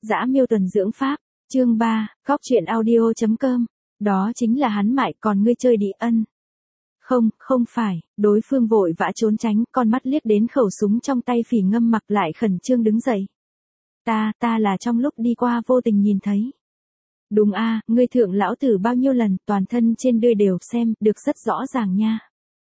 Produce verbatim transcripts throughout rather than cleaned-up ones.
Dã miêu tuần dưỡng pháp, chương ba, góc truyện audio chấm com. Đó chính là hắn mại, còn ngươi chơi đi ân. Không, không phải, đối phương vội vã trốn tránh, con mắt liếc đến khẩu súng trong tay Phỉ Ngâm Mặc lại khẩn trương đứng dậy. Ta, ta là trong lúc đi qua vô tình nhìn thấy. Đúng a, ngươi thượng lão tử bao nhiêu lần, toàn thân trên đươi đều xem, được rất rõ ràng nha.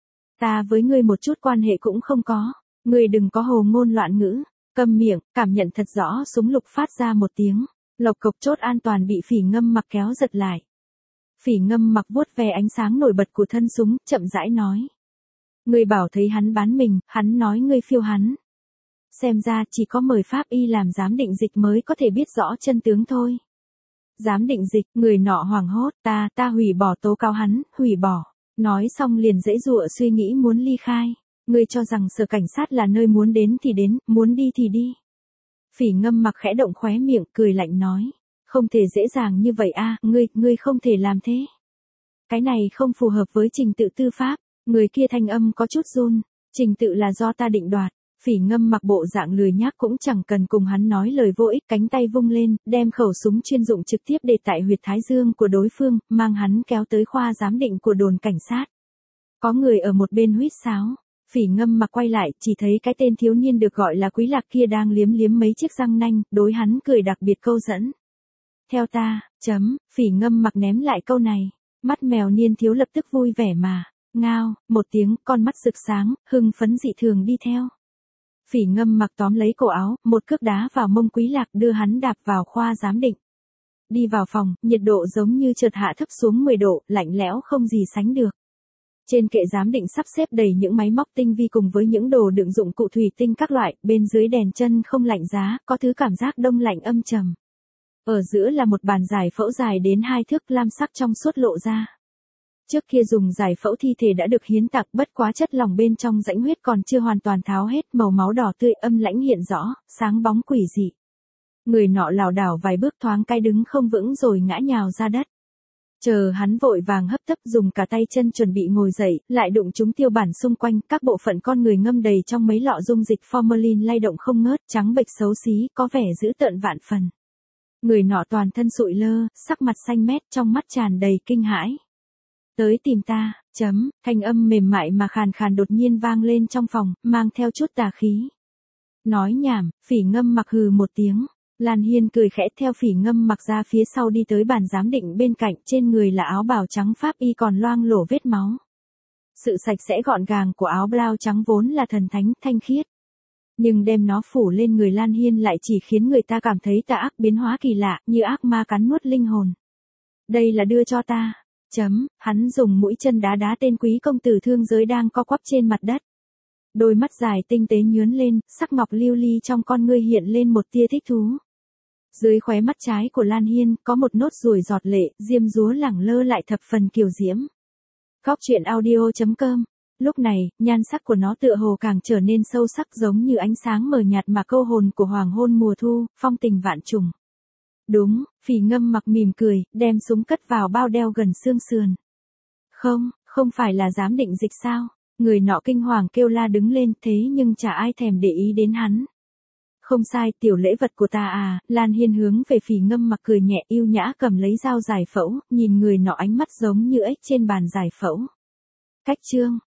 Ta với ngươi một chút quan hệ cũng không có, ngươi đừng có hồ ngôn loạn ngữ, câm miệng, cảm nhận thật rõ súng lục phát ra một tiếng, lộc cộc chốt an toàn bị Phỉ Ngâm Mặc kéo giật lại. Phỉ Ngâm Mặc vuốt ve ánh sáng nổi bật của thân súng, chậm rãi nói. Ngươi bảo thấy hắn bán mình, hắn nói ngươi phiêu hắn. Xem ra chỉ có mời pháp y làm giám định dịch mới có thể biết rõ chân tướng thôi. Giám định dịch, người nọ hoảng hốt, ta, ta hủy bỏ tố cáo hắn, hủy bỏ. Nói xong liền dãy dụa suy nghĩ muốn ly khai. Ngươi cho rằng sở cảnh sát là nơi muốn đến thì đến, muốn đi thì đi. Phỉ Ngâm Mặc khẽ động khóe miệng, cười lạnh nói. Không thể dễ dàng như vậy a, ngươi, ngươi không thể làm thế. Cái này không phù hợp với trình tự tư pháp. Người kia thanh âm có chút run. Trình tự là do ta định đoạt. Phỉ Ngâm Mặc bộ dạng lười nhác cũng chẳng cần cùng hắn nói lời vô ích, cánh tay vung lên, đem khẩu súng chuyên dụng trực tiếp để tại huyệt thái dương của đối phương, mang hắn kéo tới khoa giám định của đồn cảnh sát. Có người ở một bên huýt sáo. Phỉ Ngâm Mặc quay lại, chỉ thấy cái tên thiếu niên được gọi là Quý Lạc kia đang liếm liếm mấy chiếc răng nanh, đối hắn cười đặc biệt câu dẫn. Theo ta, chấm, Phỉ Ngâm Mặc ném lại câu này, mắt mèo niên thiếu lập tức vui vẻ mà, ngao, một tiếng, con mắt rực sáng, hưng phấn dị thường đi theo. Phỉ Ngâm Mặc tóm lấy cổ áo, một cước đá vào mông Quý Lạc đưa hắn đạp vào khoa giám định. Đi vào phòng, nhiệt độ giống như chợt hạ thấp xuống mười độ, lạnh lẽo không gì sánh được. Trên kệ giám định sắp xếp đầy những máy móc tinh vi cùng với những đồ đựng dụng cụ thủy tinh các loại, bên dưới đèn chân không lạnh giá, có thứ cảm giác đông lạnh âm trầm. Ở giữa là một bàn giải phẫu dài đến hai thước lam sắc trong suốt lộ ra. Trước kia dùng giải phẫu thi thể đã được hiến tặng, bất quá chất lỏng bên trong rãnh huyết còn chưa hoàn toàn tháo hết, màu máu đỏ tươi âm lãnh hiện rõ, sáng bóng quỷ dị. Người nọ lảo đảo vài bước thoáng cái đứng không vững rồi ngã nhào ra đất. Chờ hắn vội vàng hấp tấp dùng cả tay chân chuẩn bị ngồi dậy, lại đụng trúng tiêu bản xung quanh, các bộ phận con người ngâm đầy trong mấy lọ dung dịch formalin lay động không ngớt, trắng bệch xấu xí, có vẻ dữ tợn vạn phần. Người nọ toàn thân sụi lơ, sắc mặt xanh mét, trong mắt tràn đầy kinh hãi. Tới tìm ta, chấm, thanh âm mềm mại mà khàn khàn đột nhiên vang lên trong phòng, mang theo chút tà khí. Nói nhảm, Phỉ Ngâm Mặc hừ một tiếng. Lan Hiên cười khẽ theo Phỉ Ngâm Mặc ra phía sau đi tới bàn giám định bên cạnh, trên người là áo bào trắng pháp y còn loang lổ vết máu. Sự sạch sẽ gọn gàng của áo blau trắng vốn là thần thánh, thanh khiết. Nhưng đem nó phủ lên người Lan Hiên lại chỉ khiến người ta cảm thấy tà ác biến hóa kỳ lạ, như ác ma cắn nuốt linh hồn. Đây là đưa cho ta. Chấm, hắn dùng mũi chân đá đá tên quý công tử thương giới đang co quắp trên mặt đất. Đôi mắt dài tinh tế nhướn lên, sắc ngọc lưu ly trong con ngươi hiện lên một tia thích thú. Dưới khóe mắt trái của Lan Hiên, có một nốt ruồi giọt lệ, diêm dúa lẳng lơ lại thập phần kiều diễm. Góc truyện audio chấm com. Lúc này, nhan sắc của nó tựa hồ càng trở nên sâu sắc giống như ánh sáng mờ nhạt mà câu hồn của hoàng hôn mùa thu, phong tình vạn trùng. Đúng, Phỉ Ngâm Mặc mỉm cười, đem súng cất vào bao đeo gần xương sườn. Không, không phải là giám định dịch sao? Người nọ kinh hoàng kêu la đứng lên, thế nhưng chả ai thèm để ý đến hắn. Không sai, tiểu lễ vật của ta à, Lan Hiên hướng về Phỉ Ngâm Mặc cười nhẹ yêu nhã cầm lấy dao giải phẫu, nhìn người nọ ánh mắt giống như ếch trên bàn giải phẫu. Cách chương,